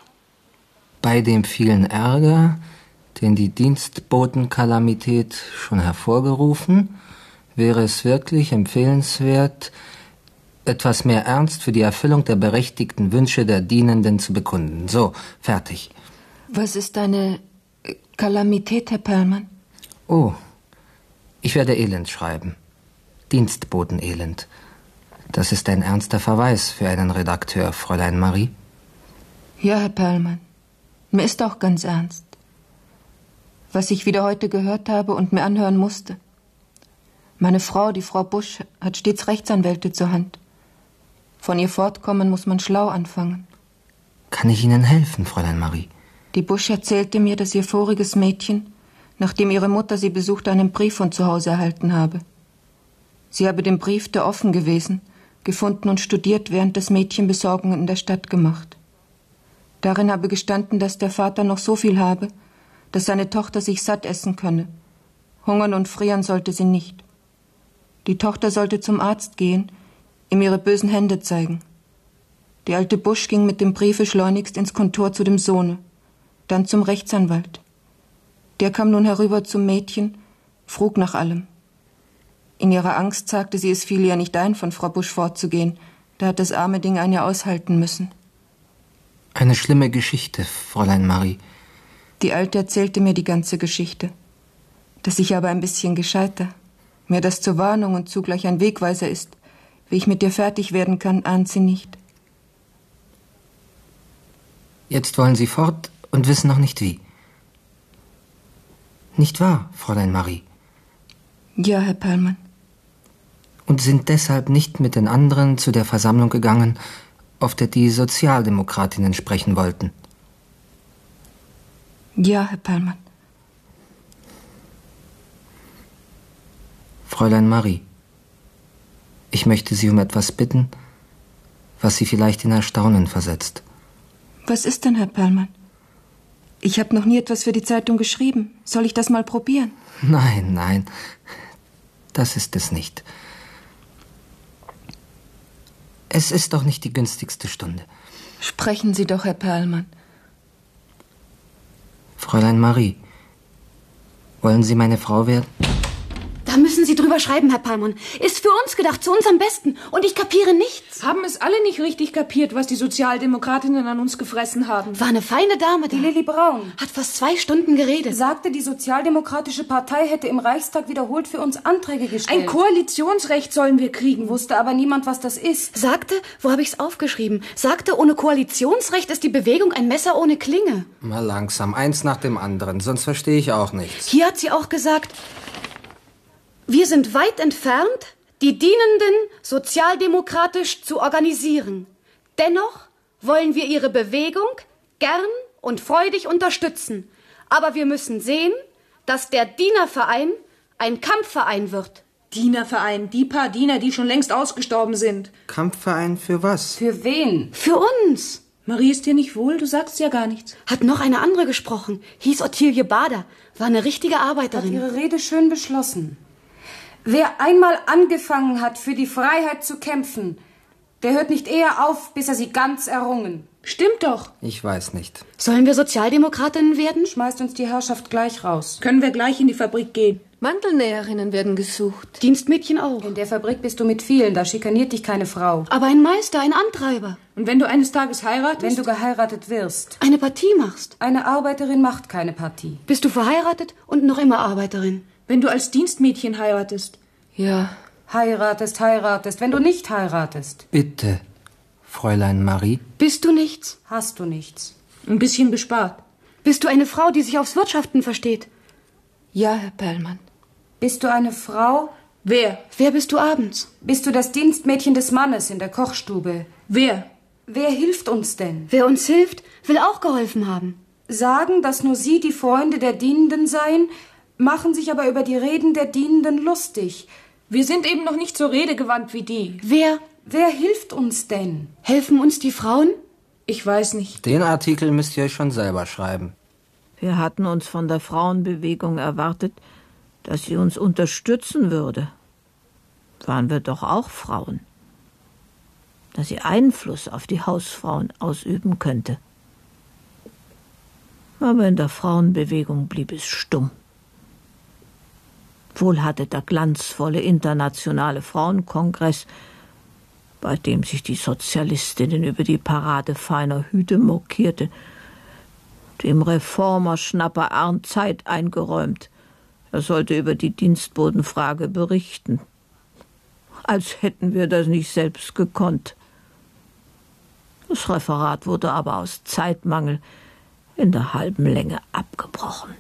Bei dem vielen Ärger, den die Dienstbotenkalamität schon hervorgerufen, wäre es wirklich empfehlenswert, etwas mehr Ernst für die Erfüllung der berechtigten Wünsche der Dienenden zu bekunden. So, fertig. Was ist eine Kalamität, Herr Perlmann? Oh, ich werde Elend schreiben. Dienstbotenelend. Das ist ein ernster Verweis für einen Redakteur, Fräulein Marie. Ja, Herr Perlmann. Mir ist auch ganz ernst. Was ich wieder heute gehört habe und mir anhören musste. Meine Frau, die Frau Busch, hat stets Rechtsanwälte zur Hand. Von ihr fortkommen muss man schlau anfangen. Kann ich Ihnen helfen, Fräulein Marie? Die Busch erzählte mir, dass ihr voriges Mädchen, nachdem ihre Mutter sie besuchte, einen Brief von zu Hause erhalten habe. Sie habe den Brief, der offen gewesen, gefunden und studiert, während das Mädchen Besorgungen in der Stadt gemacht. Darin habe gestanden, dass der Vater noch so viel habe, dass seine Tochter sich satt essen könne. Hungern und frieren sollte sie nicht. Die Tochter sollte zum Arzt gehen, ihm ihre bösen Hände zeigen. Die alte Busch ging mit dem Briefe schleunigst ins Kontor zu dem Sohne, dann zum Rechtsanwalt. Der kam nun herüber zum Mädchen, frug nach allem. In ihrer Angst sagte sie, es fiele ihr nicht ein, von Frau Busch fortzugehen. Da hat das arme Ding ein Jahr aushalten müssen. Eine schlimme Geschichte, Fräulein Marie. Die Alte erzählte mir die ganze Geschichte. Dass ich aber ein bisschen gescheiter, mir das zur Warnung und zugleich ein Wegweiser ist, wie ich mit dir fertig werden kann, ahnt sie nicht. Jetzt wollen Sie fort und wissen noch nicht wie. Nicht wahr, Fräulein Marie? Ja, Herr Perlmann. Und sind deshalb nicht mit den anderen zu der Versammlung gegangen, auf der die Sozialdemokratinnen sprechen wollten? Ja, Herr Perlmann. Fräulein Marie, ich möchte Sie um etwas bitten, was Sie vielleicht in Erstaunen versetzt. Was ist denn, Herr Perlmann? Ich habe noch nie etwas für die Zeitung geschrieben. Soll ich das mal probieren? Nein, nein, das ist es nicht. Es ist doch nicht die günstigste Stunde. Sprechen Sie doch, Herr Perlmann. Fräulein Marie, wollen Sie meine Frau werden? Da müssen Sie drüber schreiben, Herr Palmon. Ist für uns gedacht, zu unserem Besten. Und ich kapiere nichts. Haben es alle nicht richtig kapiert, was die Sozialdemokratinnen an uns gefressen haben? War eine feine Dame da. Die Lilli Braun. Hat fast zwei Stunden geredet. Sagte, die Sozialdemokratische Partei hätte im Reichstag wiederholt für uns Anträge gestellt. Ein Koalitionsrecht sollen wir kriegen. Wusste aber niemand, was das ist. Sagte, wo habe ich's aufgeschrieben? Sagte, ohne Koalitionsrecht ist die Bewegung ein Messer ohne Klinge. Mal langsam, eins nach dem anderen, sonst verstehe ich auch nichts. Hier hat sie auch gesagt, wir sind weit entfernt, die Dienenden sozialdemokratisch zu organisieren. Dennoch wollen wir ihre Bewegung gern und freudig unterstützen. Aber wir müssen sehen, dass der Dienerverein ein Kampfverein wird. Dienerverein, die paar Diener, die schon längst ausgestorben sind. Kampfverein für was? Für wen? Für uns. Marie, ist dir nicht wohl? Du sagst ja gar nichts. Hat noch eine andere gesprochen. Hieß Ottilie Bader. War eine richtige Arbeiterin. Hat ihre Rede schön beschlossen. Wer einmal angefangen hat, für die Freiheit zu kämpfen, der hört nicht eher auf, bis er sie ganz errungen. Stimmt doch. Ich weiß nicht. Sollen wir Sozialdemokratinnen werden? Schmeißt uns die Herrschaft gleich raus. Können wir gleich in die Fabrik gehen? Mantelnäherinnen werden gesucht. Dienstmädchen auch. In der Fabrik bist du mit vielen, da schikaniert dich keine Frau. Aber ein Meister, ein Antreiber. Und wenn du eines Tages heiratest? Wenn du geheiratet wirst. Eine Partie machst. Eine Arbeiterin macht keine Partie. Bist du verheiratet und noch immer Arbeiterin? Wenn du als Dienstmädchen heiratest. Ja. Heiratest, heiratest, wenn du nicht heiratest. Bitte, Fräulein Marie. Bist du nichts? Hast du nichts. Ein bisschen bespart. Bist du eine Frau, die sich aufs Wirtschaften versteht? Ja, Herr Perlmann. Bist du eine Frau? Wer? Wer bist du abends? Bist du das Dienstmädchen des Mannes in der Kochstube? Wer? Wer hilft uns denn? Wer uns hilft, will auch geholfen haben. Sagen, dass nur sie die Freunde der Dienenden seien, machen sich aber über die Reden der Dienenden lustig. Wir sind eben noch nicht so redegewandt wie die. Wer? Wer hilft uns denn? Helfen uns die Frauen? Ich weiß nicht. Den Artikel müsst ihr euch schon selber schreiben. Wir hatten uns von der Frauenbewegung erwartet, dass sie uns unterstützen würde. Waren wir doch auch Frauen. Dass sie Einfluss auf die Hausfrauen ausüben könnte. Aber in der Frauenbewegung blieb es stumm. Wohl hatte der glanzvolle internationale Frauenkongress, bei dem sich die Sozialistinnen über die Parade feiner Hüte mokierte, dem Reformerschnapper Arndt Zeit eingeräumt. Er sollte über die Dienstbotenfrage berichten. Als hätten wir das nicht selbst gekonnt. Das Referat wurde aber aus Zeitmangel in der halben Länge abgebrochen.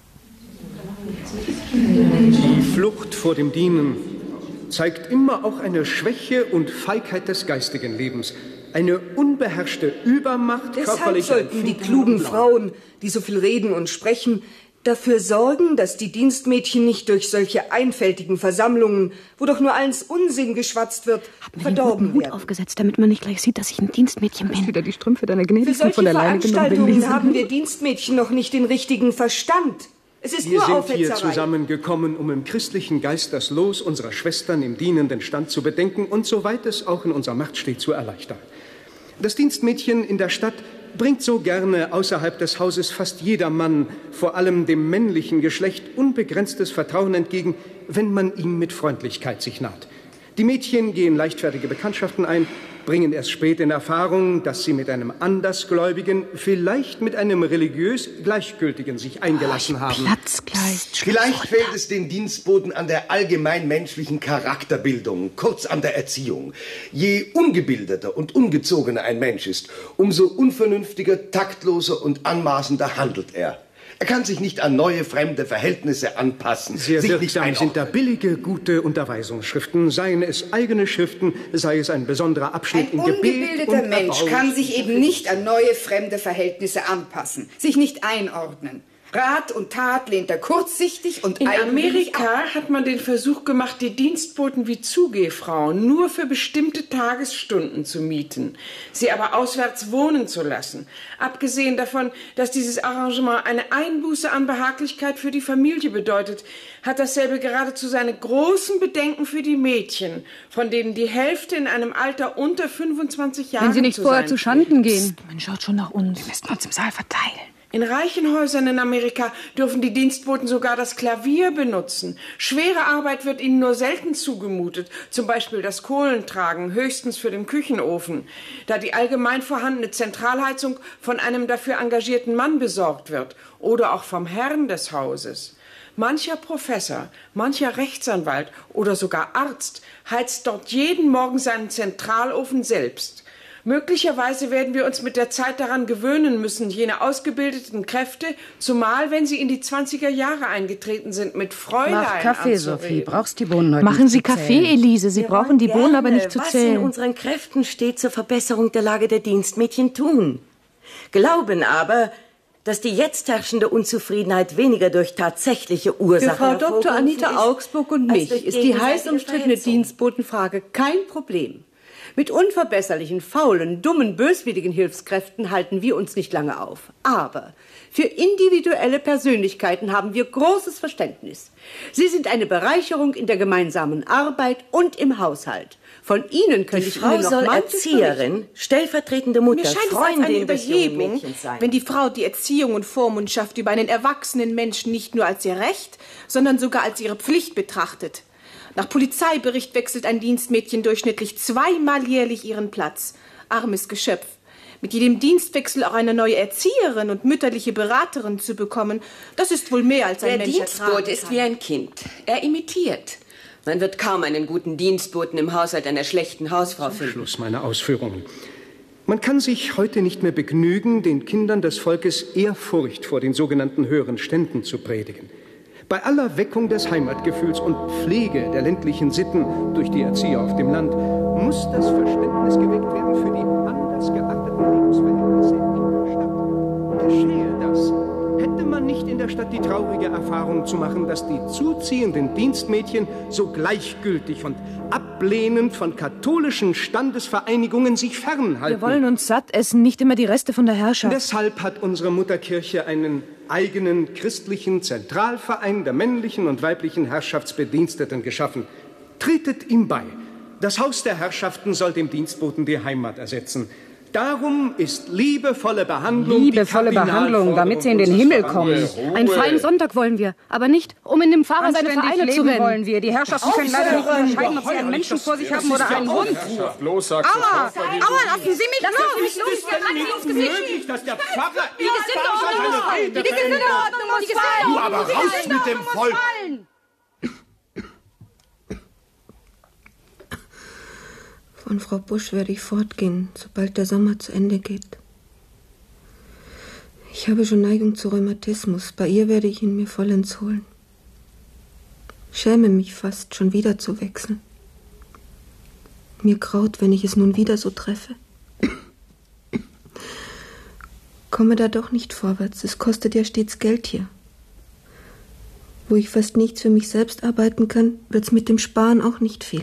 Die Flucht vor dem Dienen zeigt immer auch eine Schwäche und Feigheit des geistigen Lebens, eine unbeherrschte Übermacht Deshalb sollten die klugen Frauen, die so viel reden und sprechen, dafür sorgen, dass die Dienstmädchen nicht durch solche einfältigen Versammlungen, wo doch nur alles Unsinn geschwatzt wird, verdorben Hut werden. aufgesetzt, damit man nicht gleich sieht, dass ich ein Dienstmädchen bin. Wieder die Strümpfe deiner Für Gnädigen solche von der Leine genommen Veranstaltungen bin. haben wir Dienstmädchen noch nicht den richtigen Verstand. Es ist Wir nur sind Aufhetzerei. hier zusammengekommen, um im christlichen Geist das Los unserer Schwestern im dienenden Stand zu bedenken und, soweit es auch in unserer Macht steht, zu erleichtern. Das Dienstmädchen in der Stadt bringt so gerne außerhalb des Hauses fast jeder Mann, vor allem dem männlichen Geschlecht, unbegrenztes Vertrauen entgegen, wenn man ihm mit Freundlichkeit sich naht. Die Mädchen gehen leichtfertige Bekanntschaften ein, bringen erst spät in Erfahrung, dass sie mit einem Andersgläubigen, vielleicht mit einem religiös Gleichgültigen sich eingelassen oh, haben. Platz gleich. Vielleicht fehlt es den Dienstboten an der allgemein menschlichen Charakterbildung, kurz an der Erziehung. Je ungebildeter und ungezogener ein Mensch ist, umso unvernünftiger, taktloser und anmaßender handelt er. Er kann sich nicht an neue, fremde Verhältnisse anpassen. Sehr sich wirksam nicht sind da billige, gute Unterweisungsschriften, seien es eigene Schriften, sei es ein besonderer Abschnitt Ein in Gebet ungebildeter und Mensch Erbauung. kann sich eben nicht an neue, fremde Verhältnisse anpassen, sich nicht einordnen. Rat und Tat lehnt er kurzsichtig und In eigenwillig ab. Amerika hat man den Versuch gemacht, die Dienstboten wie Zugehfrauen nur für bestimmte Tagesstunden zu mieten, sie aber auswärts wohnen zu lassen. Abgesehen davon, dass dieses Arrangement eine Einbuße an Behaglichkeit für die Familie bedeutet, hat dasselbe geradezu seine großen Bedenken für die Mädchen, von denen die Hälfte in einem Alter unter fünfundzwanzig Jahren Wenn sie nicht zu vorher sein zu Schanden gehen. Man schaut schon nach uns. Wir müssen uns im Saal verteilen. In reichen Häusern in Amerika dürfen die Dienstboten sogar das Klavier benutzen. Schwere Arbeit wird ihnen nur selten zugemutet, zum Beispiel das Kohlentragen, höchstens für den Küchenofen, da die allgemein vorhandene Zentralheizung von einem dafür engagierten Mann besorgt wird oder auch vom Herrn des Hauses. Mancher Professor, mancher Rechtsanwalt oder sogar Arzt heizt dort jeden Morgen seinen Zentralofen selbst. Möglicherweise werden wir uns mit der Zeit daran gewöhnen müssen, jene ausgebildeten Kräfte, zumal wenn sie in die zwanziger Jahre eingetreten sind, mit Fräulein Mach Kaffee, Sophie. Brauchst die Bohnen heute Machen nicht Sie zu Kaffee, zählen. Elise. Sie Wir brauchen wollen die Bohnen gerne, aber nicht zu was zählen. in unseren Kräften steht, zur Verbesserung der Lage der Dienstmädchen tun. Glauben aber, dass die jetzt herrschende Unzufriedenheit weniger durch tatsächliche Ursachen Für Frau Doktor Anita ist, Augsburg und mich ist die heiß umstrittene Dienstbotenfrage kein Problem. Mit unverbesserlichen, faulen, dummen, böswilligen Hilfskräften halten wir uns nicht lange auf. Aber für individuelle Persönlichkeiten haben wir großes Verständnis. Sie sind eine Bereicherung in der gemeinsamen Arbeit und im Haushalt. Von Ihnen könnte ich Frau Ihnen noch soll manches Erzieherin, berichten. stellvertretende Mutter, Mir scheint es als eine Freundin des jungen Überhebung, Mädchens sein. wenn die Frau die Erziehung und Vormundschaft über einen erwachsenen Menschen nicht nur als ihr Recht, sondern sogar als ihre Pflicht betrachtet. Nach Polizeibericht wechselt ein Dienstmädchen durchschnittlich zweimal jährlich ihren Platz. Armes Geschöpf. Mit jedem Dienstwechsel auch eine neue Erzieherin und mütterliche Beraterin zu bekommen, das ist wohl mehr als ein Der Mensch ertragen Dienstbote ist kann. wie ein Kind. Er imitiert. Man wird kaum einen guten Dienstboten im Haushalt einer schlechten Hausfrau finden. Schluss meiner Ausführungen. Man kann sich heute nicht mehr begnügen, den Kindern des Volkes Ehrfurcht vor den sogenannten höheren Ständen zu predigen. Bei aller Weckung des Heimatgefühls und Pflege der ländlichen Sitten durch die Erzieher auf dem Land muss das Verständnis geweckt werden für die anders geachteten Lebensverhältnisse in der Stadt. Geschehe das, hätte man nicht in der Stadt die traurige Erfahrung zu machen, dass die zuziehenden Dienstmädchen so gleichgültig und ablehnend von katholischen Standesvereinigungen sich fernhalten. Wir wollen uns satt essen, nicht immer die Reste von der Herrschaft. Deshalb hat unsere Mutterkirche einen eigenen christlichen Zentralverein der männlichen und weiblichen Herrschaftsbediensteten geschaffen. Tretet ihm bei. Das Haus der Herrschaften soll dem Dienstboten die Heimat ersetzen. Darum ist liebevolle Behandlung Liebevolle die Behandlung, damit sie in den Himmel kommen. Einen freien Sonntag wollen wir, aber nicht, um in dem Pfarrer seine Anständig Vereine zu leben rennen. wollen wir. Die Herrschaften können leider nicht unterscheiden, ob sie einen Menschen vor sich haben oder einen Hund. Bloß sagst du Aua, Opfer, aua, lassen Sie mich Lassen los! Sie mich los! Ist es denn nicht möglich, dass der Pfarrer Die Gesindeordnung muss fallen! Die Gesindeordnung muss fallen! Du aber raus mit dem Volk! Von Frau Busch werde ich fortgehen, sobald der Sommer zu Ende geht. Ich habe schon Neigung zu Rheumatismus. Bei ihr werde ich ihn mir vollends holen. Schäme mich fast, schon wieder zu wechseln. Mir graut, wenn ich es nun wieder so treffe. Komme da doch nicht vorwärts. Es kostet ja stets Geld hier. Wo ich fast nichts für mich selbst arbeiten kann, wird's mit dem Sparen auch nicht viel.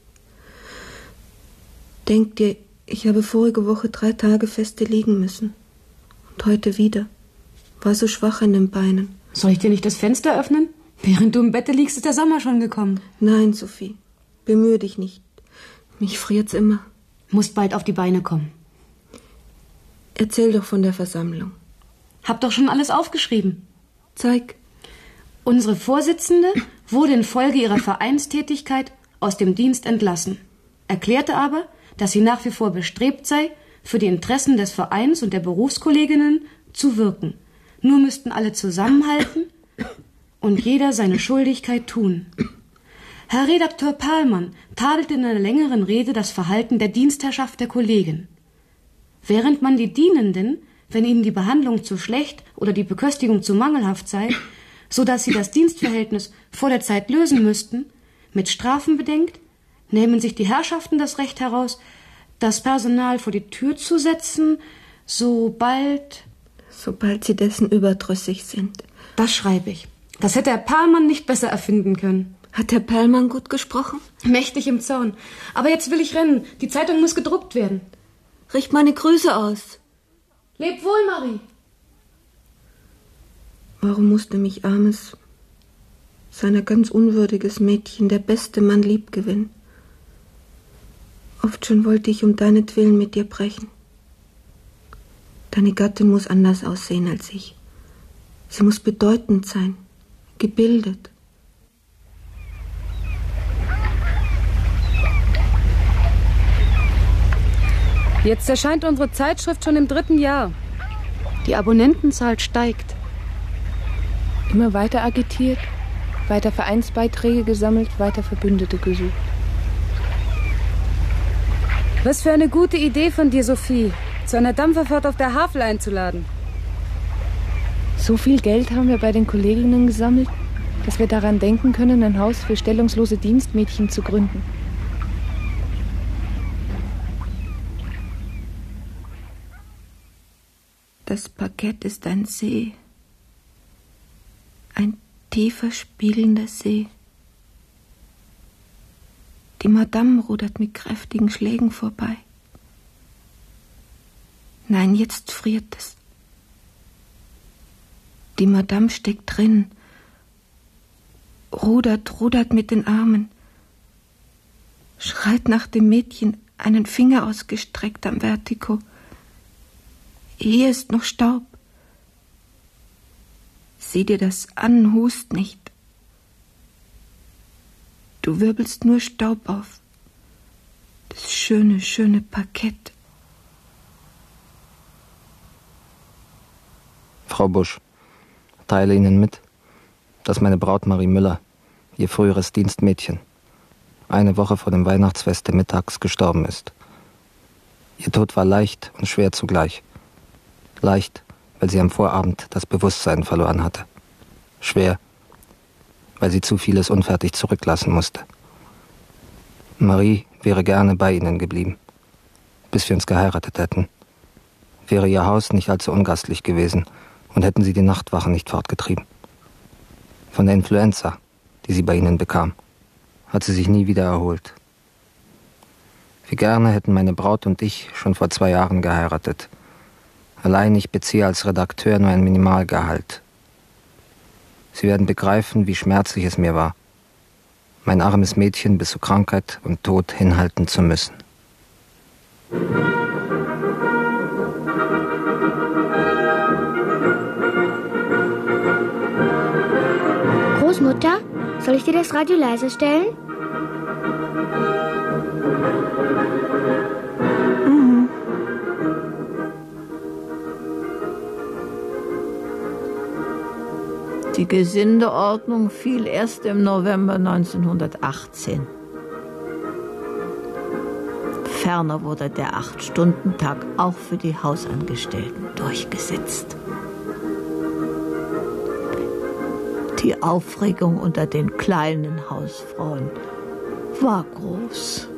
Denk dir, ich habe vorige Woche drei Tage feste liegen müssen. Und heute wieder. War so schwach in den Beinen. Soll ich dir nicht das Fenster öffnen? Während du im Bette liegst, ist der Sommer schon gekommen. Nein, Sophie. Bemühe dich nicht. Mich friert's immer. Musst bald auf die Beine kommen. Erzähl doch von der Versammlung. Hab doch schon alles aufgeschrieben. Zeig. Unsere Vorsitzende wurde infolge ihrer Vereinstätigkeit aus dem Dienst entlassen, erklärte aber, dass sie nach wie vor bestrebt sei, für die Interessen des Vereins und der Berufskolleginnen zu wirken. Nur müssten alle zusammenhalten und jeder seine Schuldigkeit tun. Herr Redakteur Perlmann tadelte in einer längeren Rede das Verhalten der Dienstherrschaft der Kollegen. Während man die Dienenden, wenn ihnen die Behandlung zu schlecht oder die Beköstigung zu mangelhaft sei, so dass sie das Dienstverhältnis vor der Zeit lösen müssten, mit Strafen bedenkt, nehmen sich die Herrschaften das Recht heraus, das Personal vor die Tür zu setzen, sobald... Sobald sie dessen überdrüssig sind. Das schreibe ich. Das hätte Herr Perlmann nicht besser erfinden können. Hat Herr Perlmann gut gesprochen? Mächtig im Zaun. Aber jetzt will ich rennen. Die Zeitung muss gedruckt werden. Richt meine Grüße aus. Leb wohl, Marie. Warum musste mich armes, seiner ganz unwürdiges Mädchen der beste Mann lieb gewinnen? Oft schon wollte ich um deinetwillen mit dir brechen. Deine Gattin muss anders aussehen als ich. Sie muss bedeutend sein, gebildet. Jetzt erscheint unsere Zeitschrift schon im dritten Jahr. Die Abonnentenzahl steigt. Immer weiter agitiert, weiter Vereinsbeiträge gesammelt, weiter Verbündete gesucht. Was für eine gute Idee von dir, Sophie, zu einer Dampferfahrt auf der Havel einzuladen. So viel Geld haben wir bei den Kolleginnen gesammelt, dass wir daran denken können, ein Haus für stellungslose Dienstmädchen zu gründen. Das Parkett ist ein See. Ein tiefer, spiegelnder See. Die Madame rudert mit kräftigen Schlägen vorbei. Nein, jetzt friert es. Die Madame steckt drin, rudert, rudert mit den Armen, schreit nach dem Mädchen, einen Finger ausgestreckt am Vertigo. Hier ist noch Staub. Sieh dir das an, hust nicht. Du wirbelst nur Staub auf. Das schöne, schöne Parkett. Frau Busch, teile Ihnen mit, dass meine Braut Marie Müller, ihr früheres Dienstmädchen, eine Woche vor dem Weihnachtsfeste mittags gestorben ist. Ihr Tod war leicht und schwer zugleich. Leicht, weil sie am Vorabend das Bewusstsein verloren hatte. Schwer, weil sie zu vieles unfertig zurücklassen musste. Marie wäre gerne bei ihnen geblieben, bis wir uns geheiratet hätten. Wäre ihr Haus nicht allzu ungastlich gewesen und hätten sie die Nachtwachen nicht fortgetrieben. Von der Influenza, die sie bei ihnen bekam, hat sie sich nie wieder erholt. Wie gerne hätten meine Braut und ich schon vor zwei Jahren geheiratet. Allein ich beziehe als Redakteur nur ein Minimalgehalt. Sie werden begreifen, wie schmerzlich es mir war, mein armes Mädchen bis zu Krankheit und Tod hinhalten zu müssen. Großmutter, soll ich dir das Radio leise stellen? Die Gesindeordnung fiel erst im November neunzehnhundertachtzehn. Ferner wurde der Acht-Stunden-Tag auch für die Hausangestellten durchgesetzt. Die Aufregung unter den kleinen Hausfrauen war groß.